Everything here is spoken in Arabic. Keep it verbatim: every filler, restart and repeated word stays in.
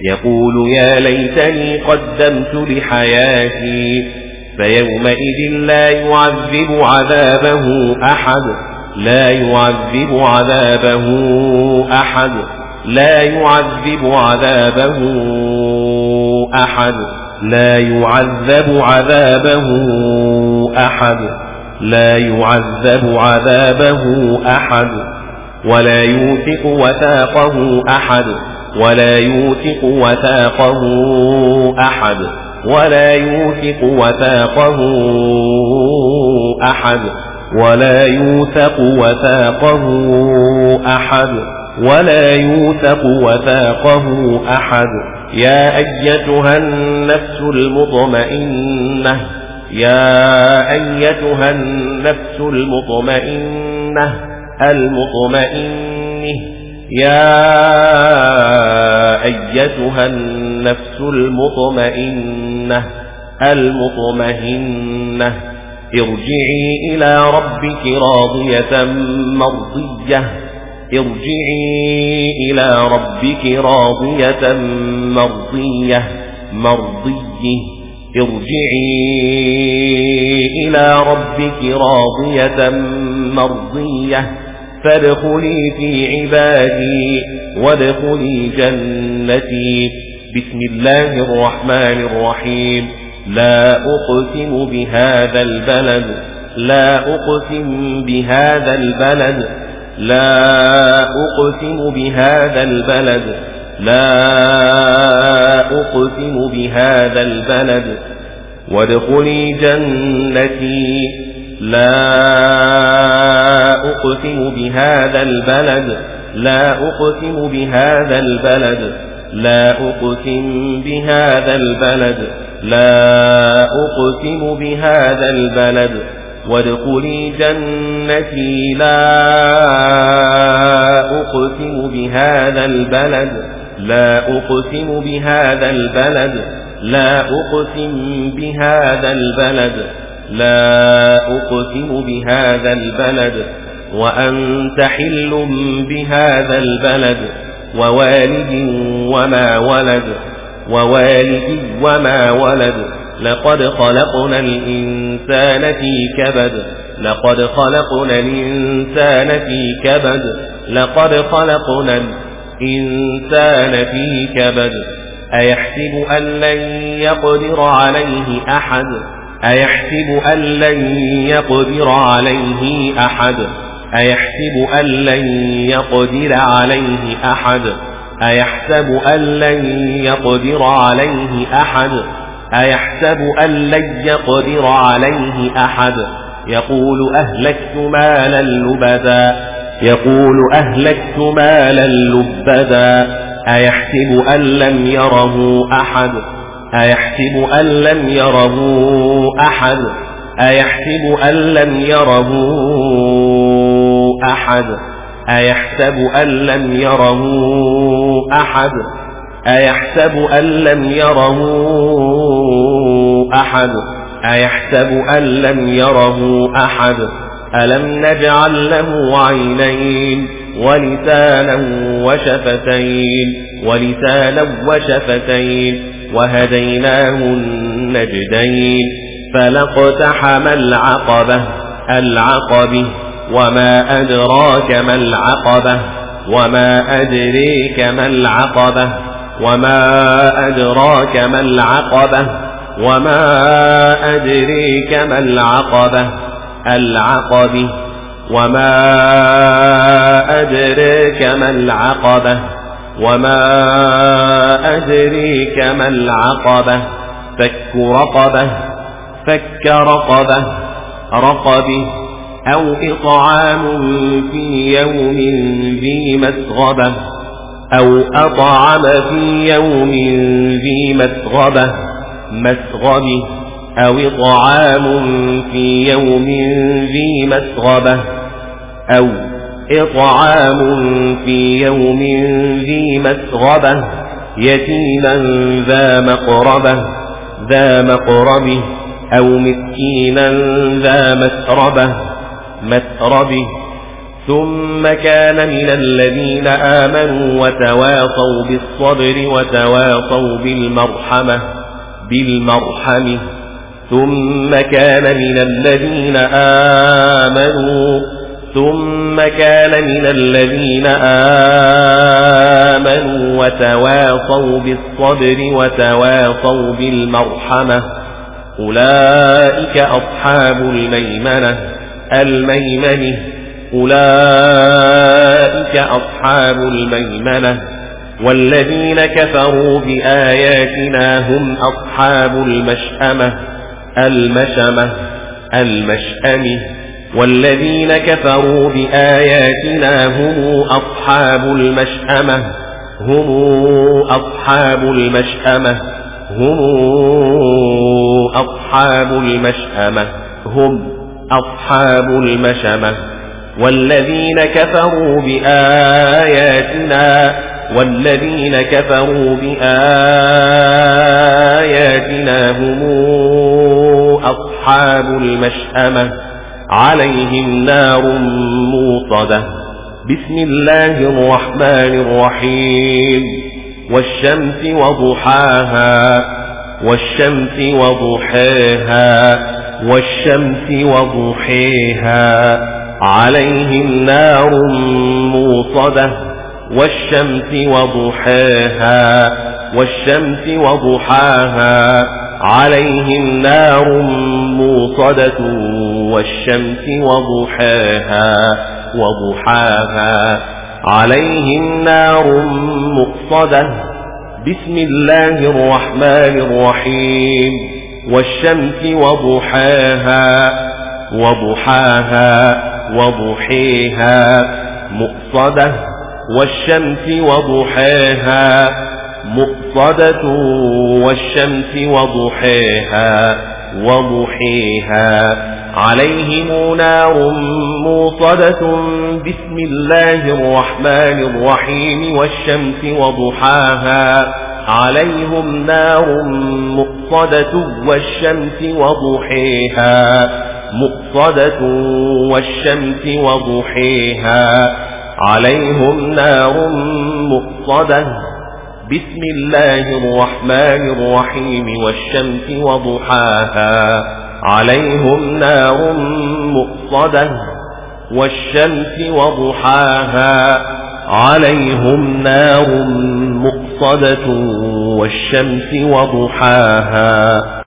يقول يا ليتني قدمت لحياتي فيومئذ لا يعذب عذابه أحد لا يعذب عذابه أحد لا يعذب عذابه أحد لا يعذب عذابه أحد لا يعذب عذابه أحد ولا يوثق وثاقه أحد ولا يوثق وثاقه أحد ولا يوثق وثاقه أحد ولا يوثق وثاقه أحد ولا يوثق وثاقه أحد يا أيتها النفس المطمئنة يا أيتها النفس المطمئنة المطمئنة يا أيتها النفس المطمئنة المطمئنة ارجعي إلى ربك راضية مرضية ارجعي إلى ربك راضية مرضية مرضية ارجعي إلى ربك راضية مرضية فادخلي في عبادي وادخلي جنتي بسم الله الرحمن الرحيم لا أقسم بهذا البلد لا أقسم بهذا البلد لا أقسم بهذا البلد لا أقسم بهذا البلد وادخلي جنتي لا أقسم بهذا البلد لا أقسم بهذا البلد لا أقسم بهذا البلد لا أقسم بهذا البلد وادخلي جنتي لا أقسم بهذا البلد لا أقسم بهذا البلد لا أقسم بهذا البلد لا أقسم بهذا البلد وأنت حل بهذا البلد ووالد وما ولد ووالد وما ولد لقد خلقنا الإنسان في كبد لقد خلقنا الإنسان في كبد لقد خلقنا الإنسان في كبد أيحسب أن لن يقدر عليه أحد أيحسب أن لن يقدر عليه أحد أيحسب أن لن يقدر عليه أحد أيحسب أن لن يقدر عليه أحد أيحسب أن لن يقدر عليه أحد يقول أهلكت مالا لبدا يقول أهلكت مالا لبدا أيحسب أن لم يره أحد أيحسب أن لم يره أحد أيحسب أن لم يره أحد أيحسب أن لم يره أحد أيحسب أن لم يره أحد أيحسب أن لم يره أحد ألم نجعل له عينين ولسانا وشفتين ولسانا وشفتين وهديناه النجدين فلاقتحم العقبة العقبة وما أدراك ما العقبة وما أدريك ما العقبة وما أدراك ما العقبة وما أدريك ما العقبة العقبة وما أدريك ما العقبة وما أدريك ما العقبة فك رقبة فك رقبة رقبة أو إطعام في يوم ذي مسغبة أو أطعم في يوم ذي مسغبة مسغبة أو إطعام في يوم ذي مسغبة أو إطعام في يوم ذي مسغبة يتيما ذا مقربة ذا مقربة أو مسكينا ذا مسربة مسربة ثم كان من الذين آمنوا وتواصوا بالصبر وتواصوا بالمرحمة بالمرحمة ثم كان من الذين آمنوا ثم كان من الذين آمنوا وتواصوا بالصبر وتواصوا بالمرحمة أولئك أصحاب الميمنة الميمنة أولئك أصحاب الميمنة والذين كفروا بآياتنا هم أصحاب المشأمة المشأمة المشأمة والذين كفروا بآياتنا هم أصحاب المشأمة هم أصحاب المشأمة هم أصحاب المشأمة هم أصحاب المشأمة والذين كفروا بآياتنا والذين كفروا بآياتنا هم أصحاب المشأمة عليهم نار موصدة. بسم الله الرحمن الرحيم والشمس وضحاها والشمس وضحاها والشمس وضحيها عليهم نار موصدة والشمس وضحاها والشمس وضحاها عليهم نار موصدة والشمس وضحاها وضحاها عليهم نار مؤصدة. بسم الله الرحمن الرحيم والشمس وضحاها وضحاها وضحيها مؤصدة والشمس وضحاها مؤصدة والشمس وضحيها وضحيها عليهم نار موصدة. بسم الله الرحمن الرحيم والشمس وضحاها عليهم نار مؤصدة والشمس وضحيها مؤصدة والشمس وضحيها عليهم نار مؤصدة. بسم الله الرحمن الرحيم والشمس وضحاها عليهم نار مؤصدة والشمس وضحاها عليهم نار مؤصدة والشمس وضحاها